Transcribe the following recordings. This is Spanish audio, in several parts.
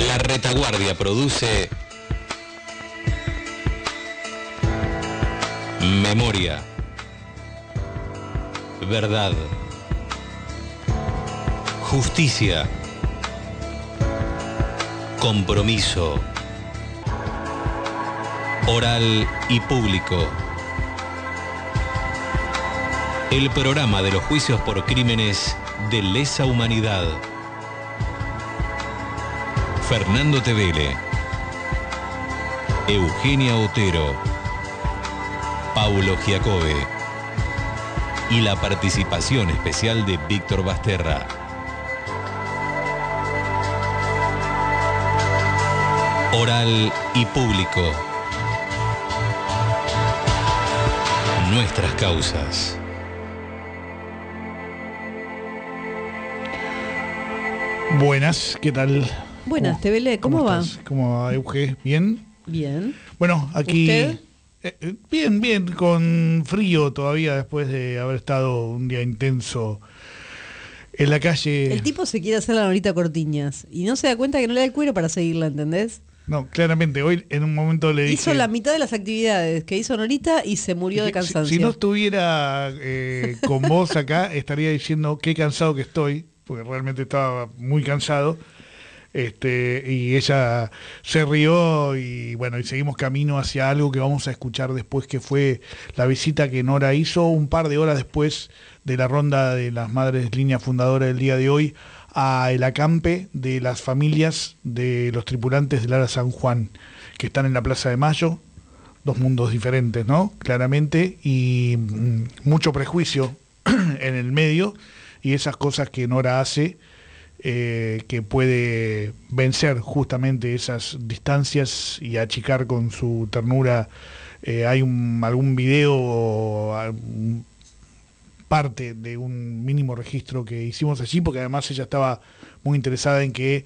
La Retaguardia produce Memoria, Verdad, Justicia, Compromiso, Oral y Público. El programa de los juicios por crímenes de lesa humanidad. Fernando Tevele, Eugenia Otero, Paulo Giacobbe y la participación especial de Víctor Basterra. Oral y Público. Nuestras causas. Buenas, ¿qué tal? Buenas, Tevele, ¿cómo va? ¿Cómo va, Euge? ¿Bien? Bien. Bueno, aquí... ¿Usted? Bien, con frío todavía después de haber estado un día intenso en la calle. El tipo se quiere hacer la Norita Cortiñas y no se da cuenta que no le da el cuero para seguirla, ¿entendés? No, claramente, hoy en un momento le dije... Hizo la mitad de las actividades que hizo Norita y se murió de cansancio. Si no estuviera con vos acá, estaría diciendo qué cansado que estoy, porque realmente estaba muy cansado. Y ella se rió y bueno, y seguimos camino hacia algo que vamos a escuchar después, que fue la visita que Nora hizo un par de horas después de la ronda de las Madres Línea Fundadora del día de hoy a el acampe de las familias de los tripulantes del ARA San Juan, que están en la Plaza de Mayo. Dos mundos diferentes, ¿no? Claramente, y mucho prejuicio en el medio, y esas cosas que Nora hace, que puede vencer justamente esas distancias y achicar con su ternura. Hay algún video, parte de un mínimo registro que hicimos allí, porque además ella estaba muy interesada en que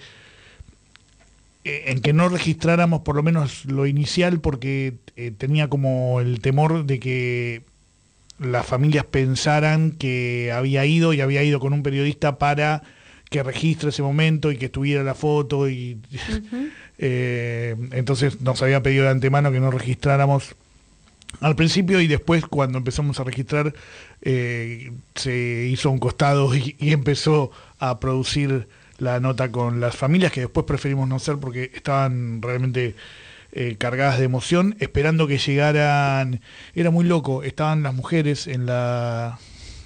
no registráramos por lo menos lo inicial, porque tenía como el temor de que las familias pensaran que había ido con un periodista para que registre ese momento y que tuviera la foto y entonces nos había pedido de antemano que no registráramos al principio, y después cuando empezamos a registrar se hizo un costado y empezó a producir la nota con las familias, que después preferimos no hacer porque estaban realmente cargadas de emoción, esperando que llegaran. Era muy loco, estaban las mujeres en la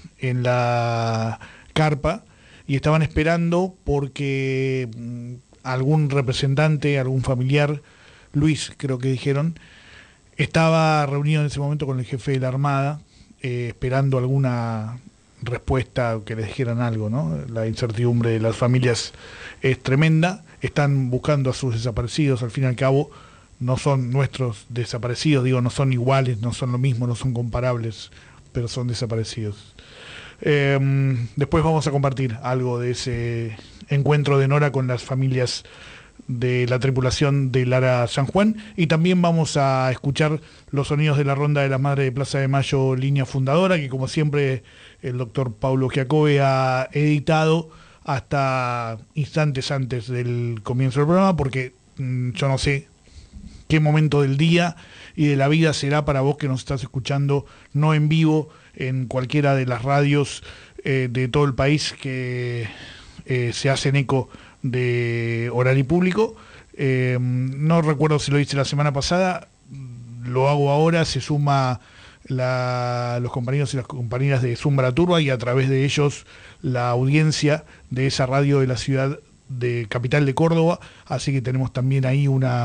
carpa y estaban esperando porque algún representante, algún familiar, Luis creo que dijeron, estaba reunido en ese momento con el jefe de la Armada, esperando alguna respuesta, que les dijeran algo, ¿no? La incertidumbre de las familias es tremenda. Están buscando a sus desaparecidos, al fin y al cabo no son nuestros desaparecidos, digo, no son iguales, no son lo mismo, no son comparables, pero son desaparecidos. Después vamos a compartir algo de ese encuentro de Nora con las familias de la tripulación del ARA San Juan, y también vamos a escuchar los sonidos de la ronda de las Madres de Plaza de Mayo Línea Fundadora, que como siempre el doctor Paulo Giacobbe ha editado hasta instantes antes del comienzo del programa, porque yo no sé qué momento del día y de la vida será para vos que nos estás escuchando no en vivo en cualquiera de las radios de todo el país que se hacen eco de Oral y Público. No recuerdo si lo hice la semana pasada, lo hago ahora. Se suma los compañeros y las compañeras de Zumbra Turba, y a través de ellos la audiencia de esa radio de la ciudad de capital de Córdoba, así que tenemos también ahí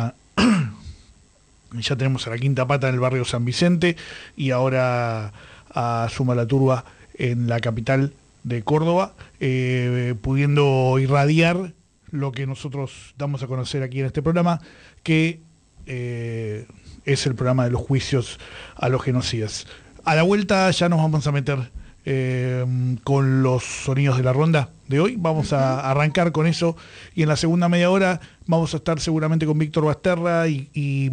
ya tenemos a la Quinta Pata en el barrio San Vicente, y ahora a Suma la Turba en la capital de Córdoba, pudiendo irradiar lo que nosotros damos a conocer aquí en este programa, que es el programa de los juicios a los genocidas. A la vuelta ya nos vamos a meter con los sonidos de la ronda de hoy. Vamos a arrancar con eso, y en la segunda media hora vamos a estar seguramente con Víctor Basterra y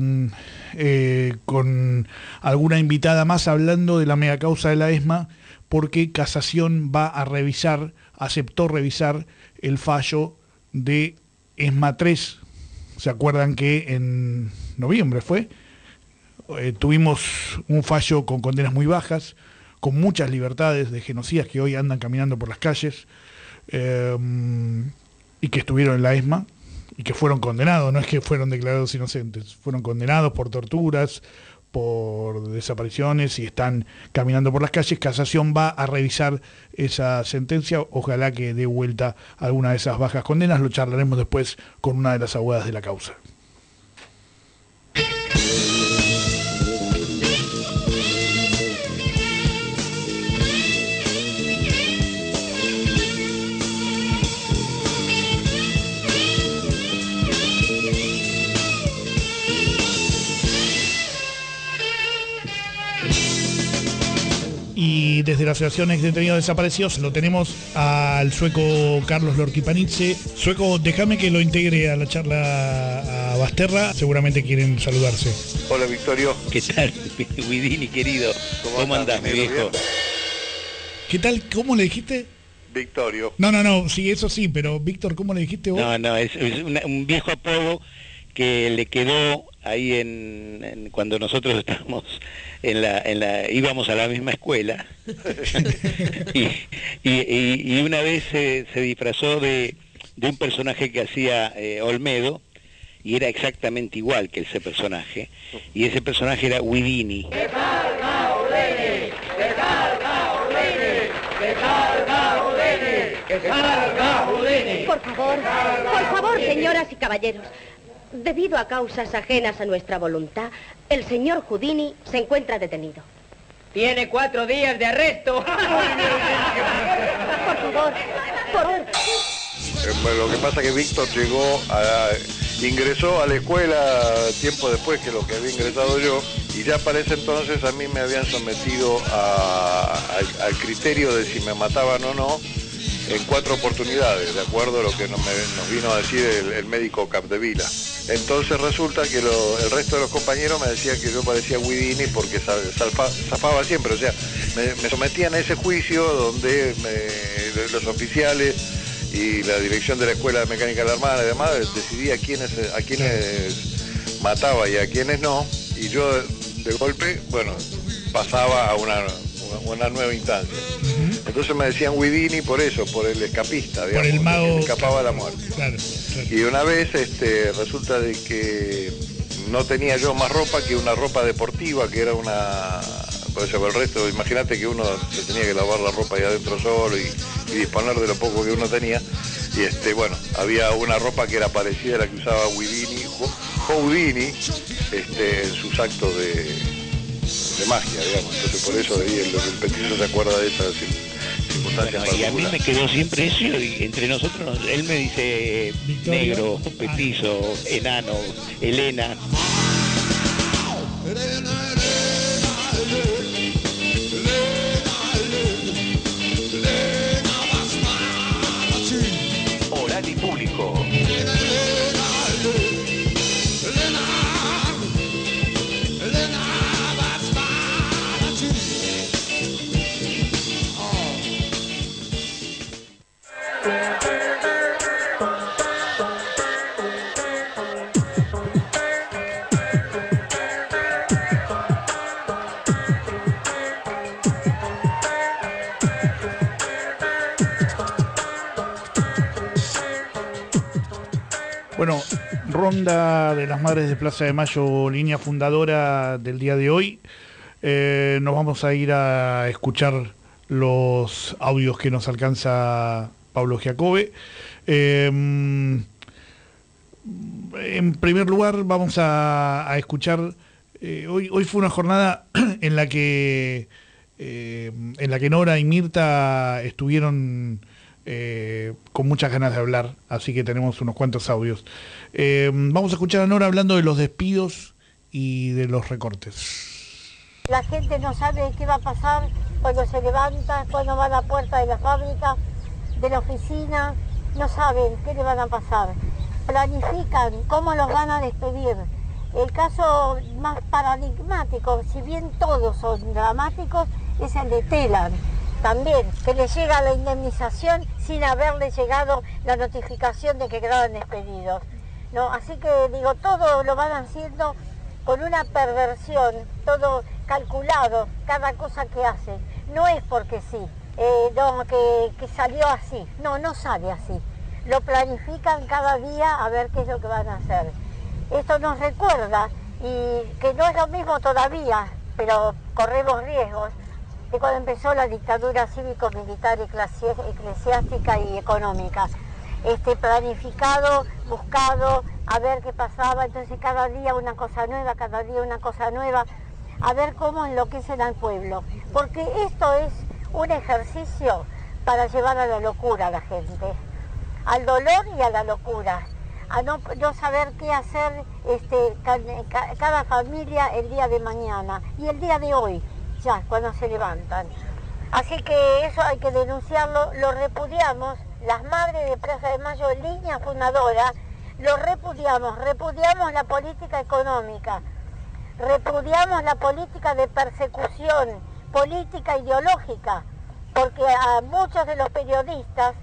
con alguna invitada más, hablando de la megacausa de la ESMA, porque Casación va a aceptó revisar el fallo de ESMA 3, se acuerdan que en noviembre tuvimos un fallo con condenas muy bajas, con muchas libertades de genocidas que hoy andan caminando por las calles, y que estuvieron en la ESMA, y que fueron condenados, no es que fueron declarados inocentes, fueron condenados por torturas, por desapariciones, y están caminando por las calles. Casación va a revisar esa sentencia, ojalá que dé vuelta alguna de esas bajas condenas. Lo charlaremos después con una de las abogadas de la causa. Y desde la Asociación Ex Detenidos Desaparecidos lo tenemos al sueco Carlos Lorquipanidze. Sueco, déjame que lo integre a la charla a Basterra, seguramente quieren saludarse. Hola, Victorio. ¿Qué tal, Guidini, querido? ¿Cómo andás, mi viejo? Bien? ¿Qué tal? ¿Cómo le dijiste? Victorio. No, sí, eso sí, pero Víctor, ¿cómo le dijiste vos? No, es un viejo apodo que le quedó ahí cuando nosotros estábamos íbamos a la misma escuela y una vez se disfrazó de un personaje que hacía Olmedo, y era exactamente igual que ese personaje, y ese personaje era Guidini. Por favor, señoras y caballeros, debido a causas ajenas a nuestra voluntad, el señor Houdini se encuentra detenido. Tiene 4 días de arresto. Por favor. Lo que pasa es que Víctor ingresó a la escuela tiempo después que lo que había ingresado yo, y ya para ese entonces a mí me habían sometido al criterio de si me mataban o no en 4 oportunidades, de acuerdo a lo que nos vino a decir el médico Capdevila. Entonces resulta que el resto de los compañeros me decían que yo parecía Guidini porque zafaba siempre, o sea, me sometían a ese juicio donde los oficiales y la dirección de la Escuela de Mecánica de la Armada y demás decidía a quiénes mataba y a quiénes no, y yo de golpe, pasaba a una nueva instancia. Entonces me decían Guidini por eso, por el escapista, digamos, por el mago que escapaba a la muerte. Claro. Y una vez resulta de que no tenía yo más ropa que una ropa deportiva, que era por eso el resto, imagínate que uno se tenía que lavar la ropa ahí adentro solo y disponer de lo poco que uno tenía, y había una ropa que era parecida a la que usaba Houdini en sus actos de magia, digamos. Entonces por eso el petiso se acuerda de esas circunstancias. Y a mí me quedó siempre eso, y entre nosotros él me dice Victoria, negro, petizo, enano, Elena. Oral y público. Bueno, ronda de las Madres de Plaza de Mayo, línea fundadora del día de hoy. Nos vamos a ir a escuchar los audios que nos alcanza Pablo Giacobbe. En primer lugar vamos a escuchar, hoy fue una jornada en la que Nora y Mirta estuvieron con muchas ganas de hablar, así que tenemos unos cuantos audios. Vamos a escuchar a Nora hablando de los despidos y de los recortes. La gente no sabe qué va a pasar cuando se levanta, cuando va a la puerta de la fábrica, de la oficina, no saben qué le van a pasar. Planifican cómo los van a despedir. El caso más paradigmático, si bien todos son dramáticos, es el de Telan. También, que le llega la indemnización sin haberle llegado la notificación de que quedaban despedidos. ¿no? Así que digo, todo lo van haciendo con una perversión, todo calculado, cada cosa que hacen. No es porque sí, no, que salió así, no sale así. Lo planifican cada día a ver qué es lo que van a hacer. Esto nos recuerda, y que no es lo mismo todavía, pero corremos riesgos, de cuando empezó la dictadura cívico-militar, eclesiástica y económica. Planificado, buscado, a ver qué pasaba, entonces cada día una cosa nueva, cada día una cosa nueva, a ver cómo enloquecen al pueblo. Porque esto es un ejercicio para llevar a la locura a la gente, al dolor y a la locura, a no saber qué hacer cada familia el día de mañana y el día de hoy, ya cuando se levantan. Así que eso hay que denunciarlo, lo repudiamos, las madres de Plaza de Mayo, línea fundadora, lo repudiamos la política económica, repudiamos la política de persecución, política ideológica, porque a muchos de los periodistas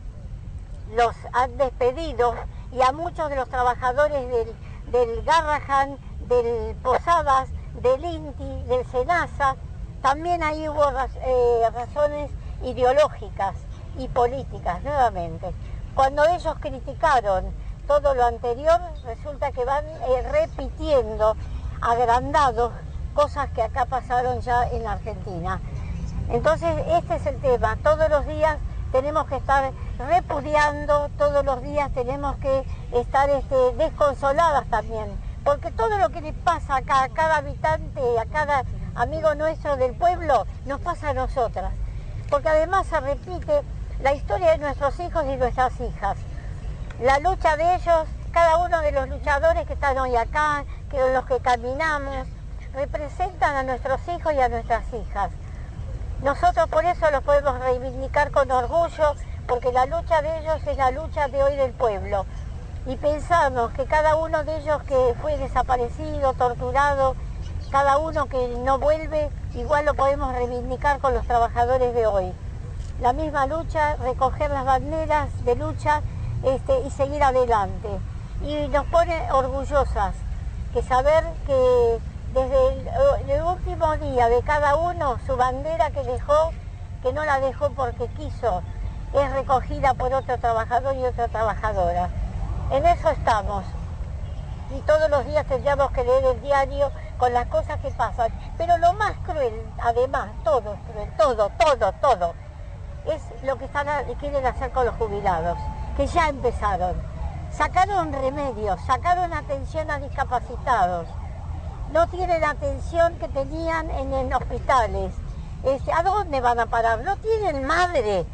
los han despedido y a muchos de los trabajadores del Garrahan, del Posadas, del INTI, del SENASA, también ahí hubo razones ideológicas y políticas nuevamente. Cuando ellos criticaron todo lo anterior, resulta que van repitiendo, agrandados, cosas que acá pasaron ya en la Argentina. Entonces este es el tema, todos los días tenemos que estar repudiando, todos los días tenemos que estar desconsoladas también, porque todo lo que le pasa acá a cada habitante, a cada amigo nuestro del pueblo, nos pasa a nosotras, porque además se repite la historia de nuestros hijos y nuestras hijas, la lucha de ellos, cada uno de los luchadores que están hoy acá, los que caminamos, representan a nuestros hijos y a nuestras hijas. Nosotros por eso los podemos reivindicar con orgullo, porque la lucha de ellos es la lucha de hoy del pueblo. Y pensamos que cada uno de ellos que fue desaparecido, torturado, cada uno que no vuelve, igual lo podemos reivindicar con los trabajadores de hoy. La misma lucha, recoger las banderas de lucha y seguir adelante. Y nos pone orgullosas que saber que desde el último día de cada uno, su bandera que dejó, que no la dejó porque quiso, es recogida por otro trabajador y otra trabajadora. En eso estamos. Y todos los días tendríamos que leer el diario con las cosas que pasan. Pero lo más cruel, además, todo es cruel, todo, es lo que quieren hacer con los jubilados, que ya empezaron. Sacaron remedios, sacaron atención a discapacitados. No tienen atención que tenían en hospitales. ¿A dónde van a parar? No tienen madre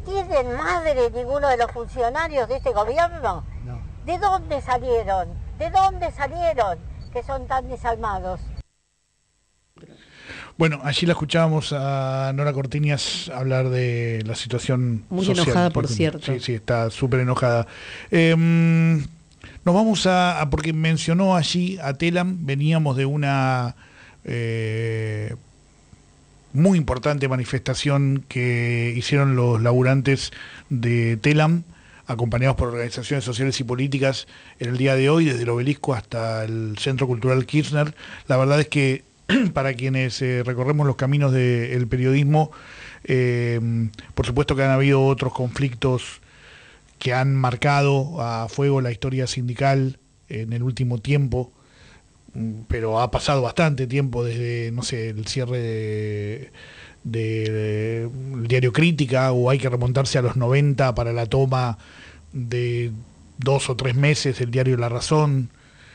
ninguno de los funcionarios de este gobierno. No. ¿De dónde salieron? Que son tan desalmados. Bueno, allí la escuchábamos a Nora Cortiñas hablar de la situación muy social. Muy enojada, por cierto. Sí, está súper enojada. Nos vamos porque mencionó allí a Telam, veníamos de una muy importante manifestación que hicieron los laburantes de Telam, acompañados por organizaciones sociales y políticas en el día de hoy, desde el Obelisco hasta el Centro Cultural Kirchner. La verdad es que para quienes recorremos los caminos del periodismo, por supuesto que han habido otros conflictos que han marcado a fuego la historia sindical en el último tiempo, pero ha pasado bastante tiempo desde, no sé, el cierre del diario Crítica, o hay que remontarse a los 90 para la toma de 2 o 3 meses del diario La Razón,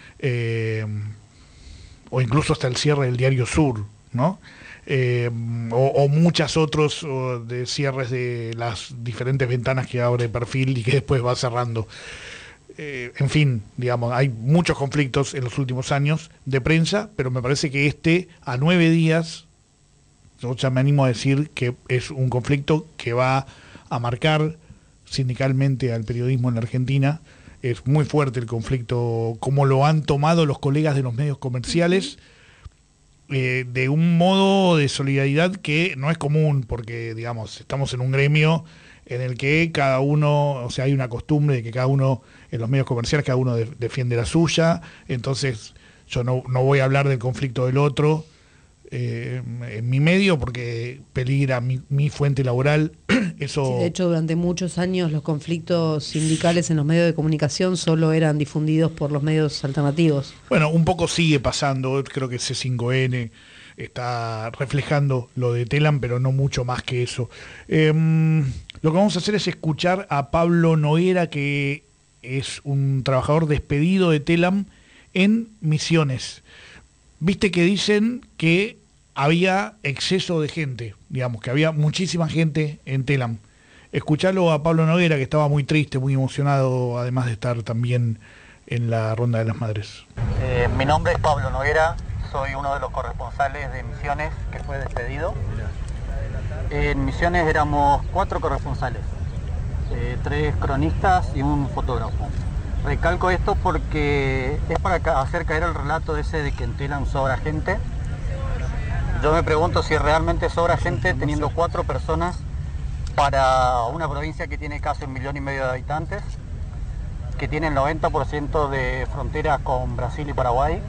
o incluso hasta el cierre del diario Sur, ¿no? O muchas otros de cierres de las diferentes ventanas que abre Perfil y que después va cerrando. En fin, digamos, hay muchos conflictos en los últimos años de prensa, pero me parece que a 9 días, yo ya me animo a decir que es un conflicto que va a marcar sindicalmente al periodismo en la Argentina. Es muy fuerte el conflicto, como lo han tomado los colegas de los medios comerciales, de un modo de solidaridad que no es común, porque, digamos, estamos en un gremio en el que cada uno, o sea, hay una costumbre de que cada uno, en los medios comerciales, cada uno defiende la suya, entonces yo no voy a hablar del conflicto del otro en mi medio porque peligra mi fuente laboral. Eso... Sí, de hecho, durante muchos años los conflictos sindicales en los medios de comunicación solo eran difundidos por los medios alternativos. Bueno, un poco sigue pasando, creo que C5N está reflejando lo de Telam, pero no mucho más que eso. Lo que vamos a hacer es escuchar a Pablo Noguera, que es un trabajador despedido de Telam en Misiones. Viste que dicen que había exceso de gente, digamos, que había muchísima gente en Telam. Escuchalo a Pablo Noguera, que estaba muy triste, muy emocionado, además de estar también en la Ronda de las Madres. Mi nombre es Pablo Noguera, soy uno de los corresponsales de Misiones que fue despedido. En Misiones éramos 4 corresponsales, 3 cronistas y un fotógrafo. Recalco esto porque es para hacer caer el relato ese de que en Telam sobra gente. Yo me pregunto si realmente sobra gente teniendo 4 personas para una provincia que tiene casi 1,5 millones de habitantes, que tiene el 90% de frontera con Brasil y Paraguay,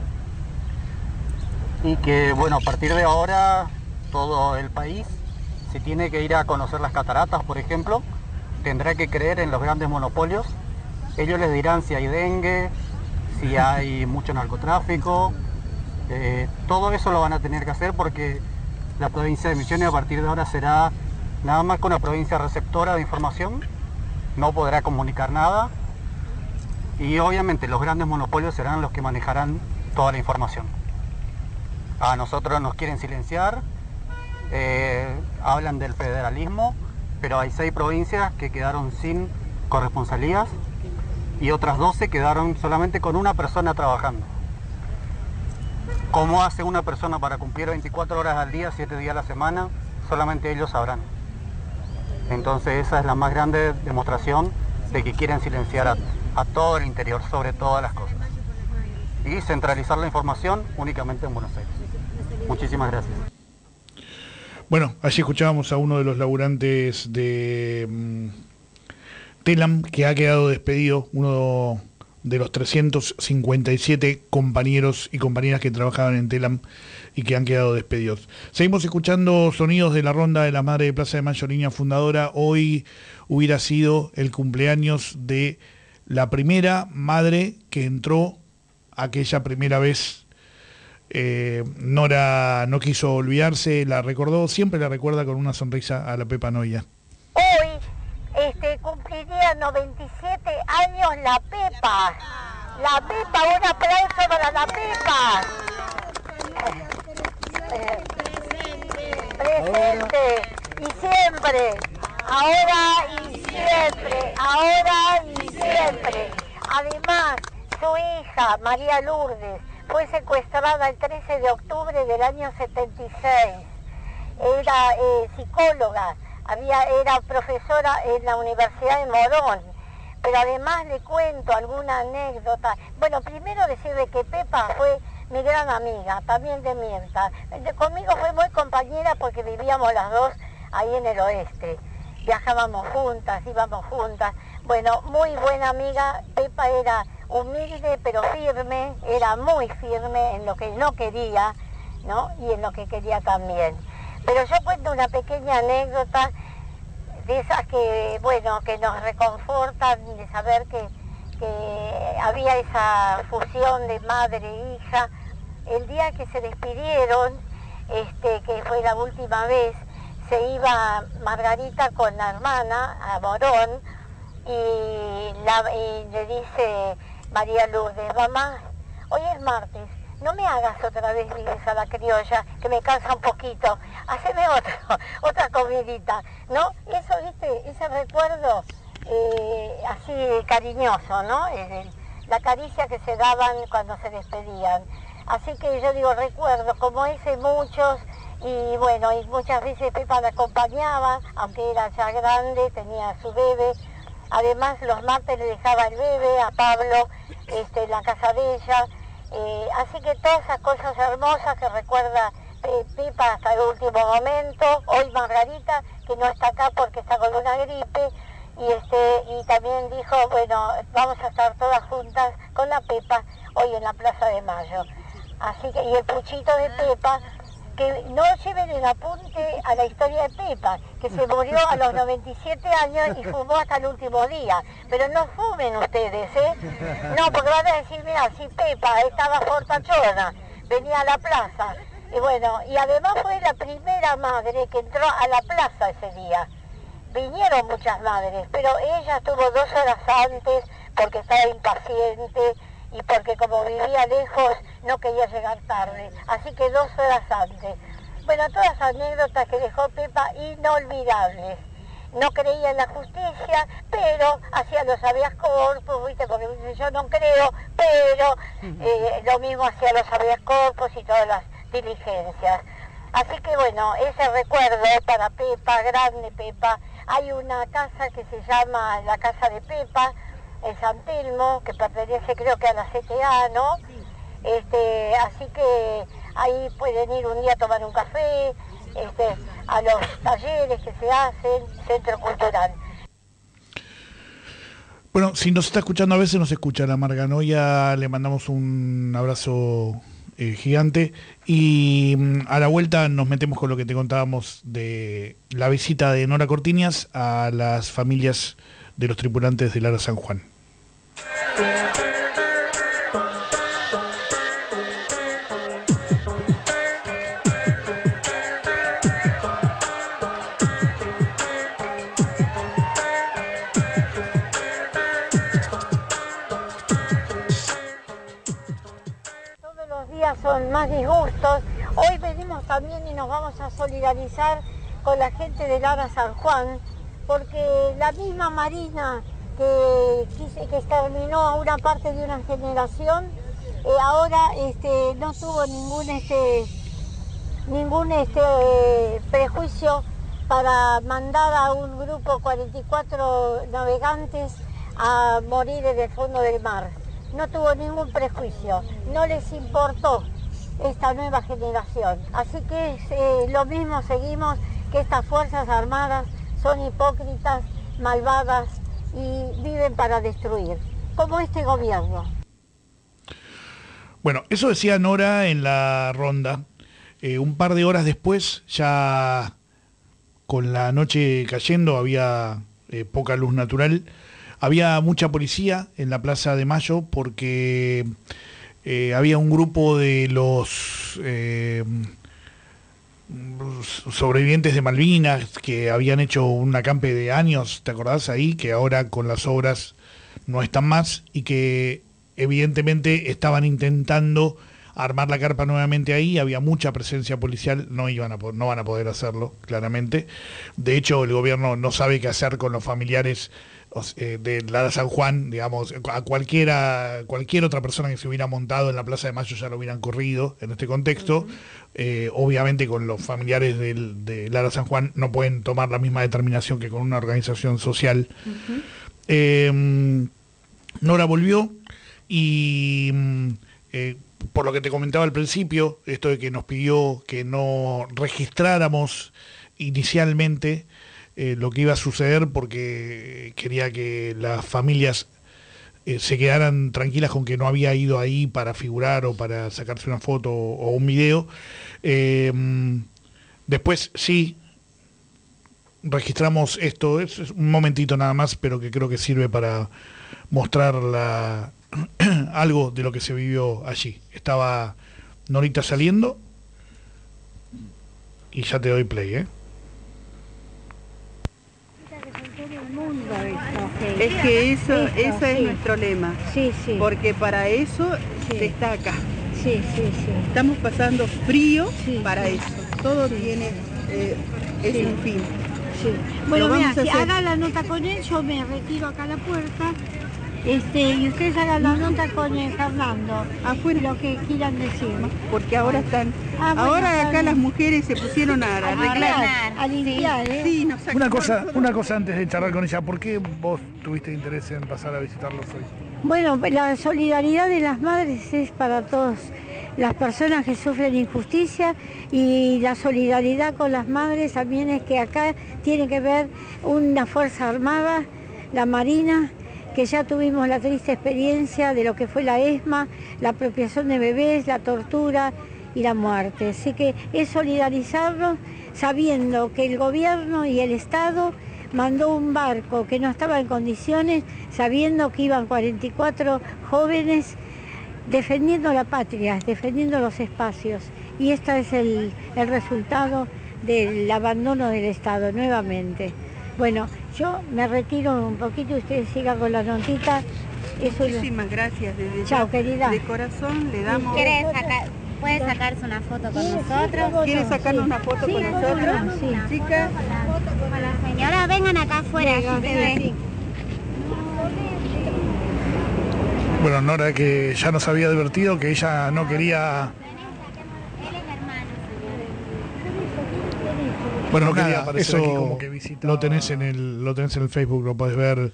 y que, bueno, a partir de ahora todo el país, si tiene que ir a conocer las cataratas, por ejemplo, tendrá que creer en los grandes monopolios. Ellos les dirán si hay dengue, si hay mucho narcotráfico, todo eso lo van a tener que hacer porque la provincia de Misiones a partir de ahora será nada más que una provincia receptora de información, no podrá comunicar nada y obviamente los grandes monopolios serán los que manejarán toda la información. A nosotros nos quieren silenciar, hablan del federalismo, pero hay 6 provincias que quedaron sin corresponsalías y otras 12 quedaron solamente con una persona trabajando. ¿Cómo hace una persona para cumplir 24 horas al día, 7 días a la semana? Solamente ellos sabrán. Entonces esa es la más grande demostración de que quieren silenciar a todo el interior, sobre todas las cosas. Y centralizar la información únicamente en Buenos Aires. Muchísimas gracias. Bueno, allí escuchábamos a uno de los laburantes de Telam, que ha quedado despedido, uno de los 357 compañeros y compañeras que trabajaban en Telam y que han quedado despedidos. Seguimos escuchando sonidos de la Ronda de la Madre de Plaza de Mayo, línea fundadora. Hoy hubiera sido el cumpleaños de la primera madre que entró aquella primera vez. Nora no quiso olvidarse, la recordó, siempre la recuerda con una sonrisa a la Pepa Noia. Hoy cumpliría 97 años la Pepa. La Pepa, un aplauso para la Pepa. Presente y siempre, ahora y siempre, ahora y siempre. Además, su hija, María Lourdes, fue secuestrada el 13 de octubre del año 76. Era psicóloga, era profesora en la Universidad de Morón. Pero además le cuento alguna anécdota. Bueno, primero decirle que Pepa fue mi gran amiga, también de Mirta. Conmigo fue muy compañera porque vivíamos las dos ahí en el oeste. Viajábamos juntas, íbamos juntas. Bueno, muy buena amiga. Pepa era humilde pero firme, era muy firme en lo que no quería, ¿no? Y en lo que quería también. Pero yo cuento una pequeña anécdota de esas que, bueno, que nos reconfortan de saber que había esa fusión de madre e hija. El día que se despidieron, que fue la última vez, se iba Margarita con la hermana a Morón y le dice María Lourdes: mamá, hoy es martes, no me hagas otra vez vives a la criolla, que me cansa un poquito, haceme otra comidita, ¿no? Eso, ¿viste? Ese recuerdo así cariñoso, ¿no? La caricia que se daban cuando se despedían. Así que yo digo, recuerdo como ese muchos, y bueno, y muchas veces Pepa la acompañaba, aunque era ya grande, tenía su bebé. Además, los martes le dejaba el bebé a Pablo en la casa de ella, Así que todas esas cosas hermosas que recuerda Pepa hasta el último momento. Hoy Margarita, que no está acá porque está con una gripe, y también dijo, bueno, vamos a estar todas juntas con la Pepa hoy en la Plaza de Mayo. Así que, y el puchito de Pepa, que no lleven el apunte a la historia de Pepa, que se murió a los 97 años y fumó hasta el último día. Pero no fumen ustedes, ¿eh? No, porque van a decir, mira, si Pepa estaba fortachona, venía a la plaza. Y bueno, y además fue la primera madre que entró a la plaza ese día. Vinieron muchas madres, pero ella estuvo 2 horas antes porque estaba impaciente y porque como vivía lejos no quería llegar tarde. Así que 2 horas antes. Bueno, todas anécdotas que dejó Pepa inolvidables. No creía en la justicia, pero hacía los habeas corpus, ¿viste? Porque yo no creo, pero lo mismo hacía los habeas corpus y todas las diligencias. Así que bueno, ese recuerdo para Pepa, grande Pepa. Hay una casa que se llama la Casa de Pepa, en San Telmo, que pertenece creo que a la CTA, ¿no? Así que ahí pueden ir un día a tomar un café, a los talleres que se hacen, Centro Cultural. Bueno, si nos está escuchando a veces, nos escucha la Marganoia, le mandamos un abrazo gigante, y a la vuelta nos metemos con lo que te contábamos de la visita de Nora Cortiñas a las familias de los tripulantes del ARA San Juan. Son más disgustos. Hoy venimos también y nos vamos a solidarizar con la gente del ARA San Juan, porque la misma Marina que exterminó una parte de una generación, ahora no tuvo ningún prejuicio para mandar a un grupo 44 navegantes a morir en el fondo del mar. No tuvo ningún prejuicio, no les importó esta nueva generación. Así que lo mismo seguimos, que estas Fuerzas Armadas son hipócritas, malvadas y viven para destruir, como este gobierno. Bueno, eso decía Nora en la ronda. Un par de horas después, ya con la noche cayendo, había poca luz natural. Había mucha policía en la Plaza de Mayo porque había un grupo de los sobrevivientes de Malvinas que habían hecho un acampe de años, ¿te acordás ahí? Que ahora con las obras no están más y que evidentemente estaban intentando armar la carpa nuevamente ahí. Había mucha presencia policial, no van a poder hacerlo, claramente. De hecho, el gobierno no sabe qué hacer con los familiares de ARA San Juan, digamos, a cualquier otra persona que se hubiera montado en la Plaza de Mayo ya lo hubieran corrido en este contexto. Obviamente con los familiares del ARA San Juan no pueden tomar la misma determinación que con una organización social. Nora volvió y por lo que te comentaba al principio, esto de que nos pidió que no registráramos inicialmente lo que iba a suceder porque quería que las familias se quedaran tranquilas con que no había ido ahí para figurar o para sacarse una foto o un video. Después sí registramos esto, es un momentito nada más, pero que creo que sirve para mostrar algo de lo que se vivió allí. Estaba Norita saliendo y ya te doy play, Es que ese es nuestro lema, porque para eso se está acá. Estamos pasando frío para eso, todo tiene un fin. Bueno, mira, si haga la nota con él, yo me retiro acá a la puerta, y ustedes hagan la nota con Fernando, afuera lo que quieran decir. Porque ahora están, ahora acá las mujeres se pusieron a arreglar, a limpiar, Sí, una cosa antes de charlar con ella, ¿por qué vos tuviste interés en pasar a visitarlos hoy? Bueno, la solidaridad de las madres es para todas las personas que sufren injusticia, y la solidaridad con las madres también es que acá tiene que ver una fuerza armada, la Marina, que ya tuvimos la triste experiencia de lo que fue la ESMA, la apropiación de bebés, la tortura y la muerte. Así que es solidarizarnos sabiendo que el gobierno y el Estado mandó un barco que no estaba en condiciones, sabiendo que iban 44 jóvenes defendiendo la patria, defendiendo los espacios. Y este es el resultado del abandono del Estado, nuevamente. Bueno, yo me retiro un poquito y ustedes sigan con la notita. Muchísimas gracias. Chao, querida. De corazón le damos... ¿Puede sacarse una foto con nosotros? ¿Quiere sacarnos una foto con nosotros? Sí. Chicas. Con la señora, vengan acá afuera. Sí. Bueno, Nora, que ya nos había advertido que ella no quería... Bueno, no quería aparecer aquí como que visitaba... Lo tenés en el Facebook, lo podés ver.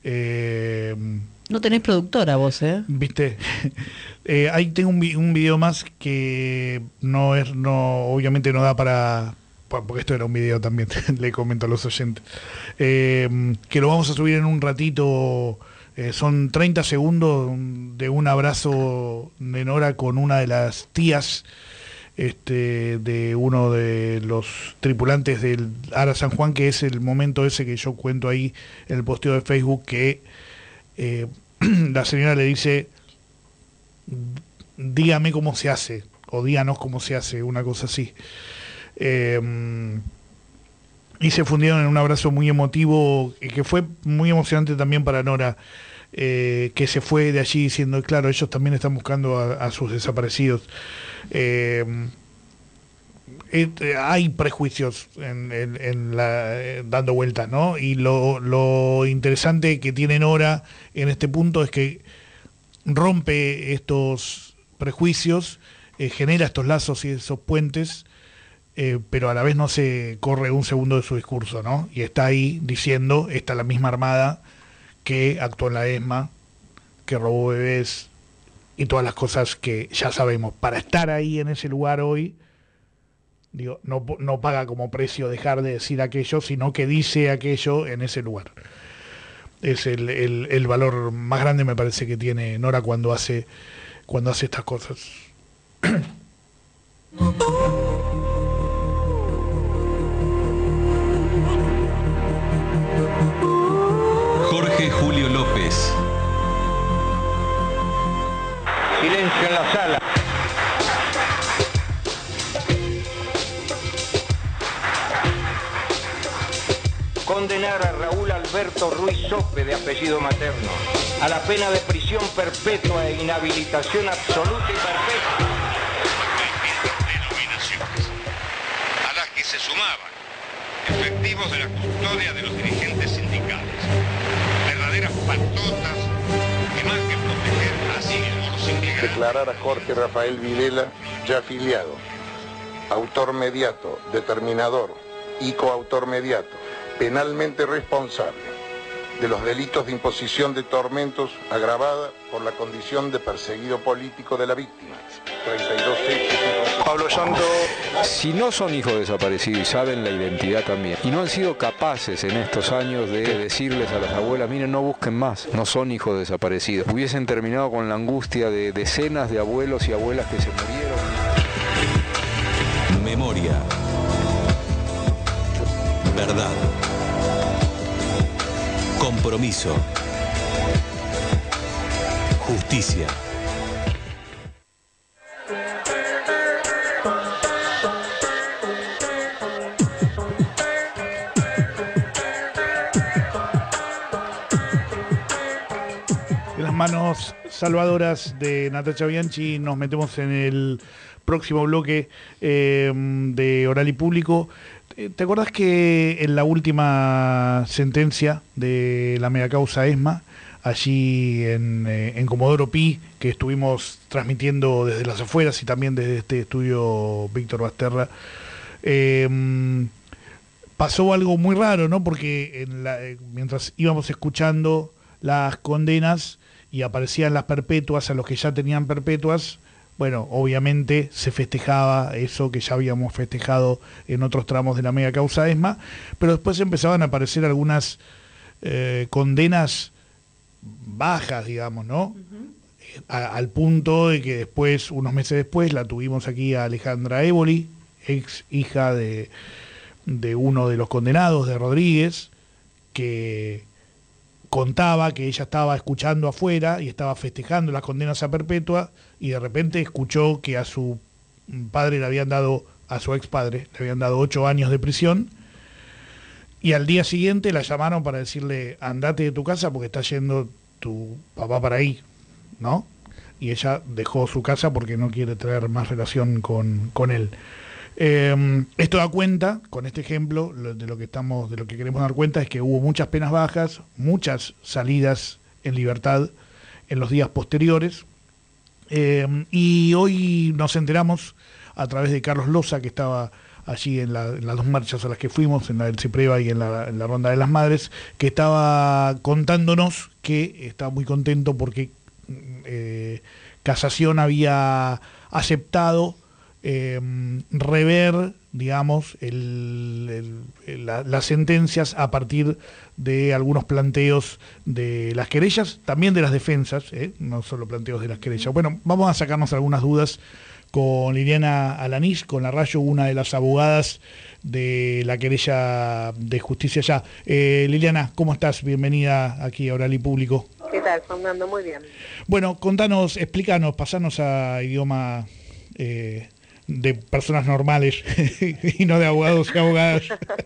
No tenés productora vos, ¿eh? ¿Viste? Ahí tengo un video más que obviamente no da para... Porque esto era un video también, le comento a los oyentes. Que lo vamos a subir en un ratito. Son 30 segundos de un abrazo de Nora con una de las tías de uno de los tripulantes del Ara San Juan, que es el momento ese que yo cuento ahí en el posteo de Facebook, que la señora le dice: dígame cómo se hace, o díganos cómo se hace, una cosa así. Y se fundieron en un abrazo muy emotivo, que fue muy emocionante también para Nora, que se fue de allí diciendo, claro, ellos también están buscando a sus desaparecidos. Hay prejuicios dando vueltas, ¿no? Y lo interesante que tiene Nora en este punto es que rompe estos prejuicios, genera estos lazos y esos puentes, pero a la vez no se corre un segundo de su discurso, ¿no? Y está ahí diciendo, está la misma armada que actuó en la ESMA, que robó bebés y todas las cosas que ya sabemos. Para estar ahí en ese lugar hoy, digo, no paga como precio dejar de decir aquello, sino que dice aquello en ese lugar. Es el valor más grande, me parece, que tiene Nora cuando hace estas cosas. Jorge Julio López. Silencio en la sala. Condenar a Raúl Alberto Ruiz Sope, de apellido materno, a la pena de prisión perpetua e inhabilitación absoluta y perpetua. Denominaciones, a las que se sumaban efectivos de la custodia de los dirigentes sindicales, verdaderas patotas que más que proteger asignan a los inmigrantes. Declarar a Jorge Rafael Videla ya afiliado, autor mediato, determinador y coautor mediato, penalmente responsable de los delitos de imposición de tormentos agravada por la condición de perseguido político de la víctima. 32 hechos. Pablo Santo. Si no son hijos desaparecidos y saben la identidad también, y no han sido capaces en estos años de decirles a las abuelas, miren, no busquen más, no son hijos desaparecidos, hubiesen terminado con la angustia de decenas de abuelos y abuelas que se murieron. Memoria. Verdad. Compromiso. Justicia. En las manos salvadoras de Natacha Bianchi nos metemos en el próximo bloque de Oral y Público. ¿Te acordás que en la última sentencia de la megacausa ESMA, allí en Comodoro Pi, que estuvimos transmitiendo desde las afueras y también desde este estudio Víctor Basterra, pasó algo muy raro, ¿no? Porque mientras íbamos escuchando las condenas y aparecían las perpetuas a los que ya tenían perpetuas, bueno, obviamente se festejaba eso que ya habíamos festejado en otros tramos de la mega causa ESMA, pero después empezaban a aparecer algunas condenas bajas, digamos, ¿no? Al punto de que después, unos meses después, la tuvimos aquí a Alejandra Éboli, ex hija de uno de los condenados, de Rodríguez, que contaba que ella estaba escuchando afuera y estaba festejando las condenas a perpetua, y de repente escuchó que a su padre le habían dado, a su ex padre, le habían dado 8 años de prisión, y al día siguiente la llamaron para decirle, andate de tu casa porque está yendo tu papá para ahí, ¿no? Y ella dejó su casa porque no quiere tener más relación con él. Esto da cuenta, con este ejemplo, de lo que queremos dar cuenta es que hubo muchas penas bajas, muchas salidas en libertad en los días posteriores, y hoy nos enteramos a través de Carlos Loza, que estaba allí en las 2 marchas a las que fuimos, en la del Cipreva y en la Ronda de las Madres, que estaba contándonos que estaba muy contento porque Casación había aceptado rever, digamos, las sentencias a partir de algunos planteos de las querellas, también de las defensas, no solo planteos de las querellas. Bueno, vamos a sacarnos algunas dudas con Liliana Alanís, con la Rayo, una de las abogadas de la querella de Justicia Ya. Liliana, ¿cómo estás? Bienvenida aquí a Oral y Público. ¿Qué tal, Fernando? Muy bien. Bueno, contanos, explícanos, pasanos a idioma de personas normales y no de abogados y abogadas.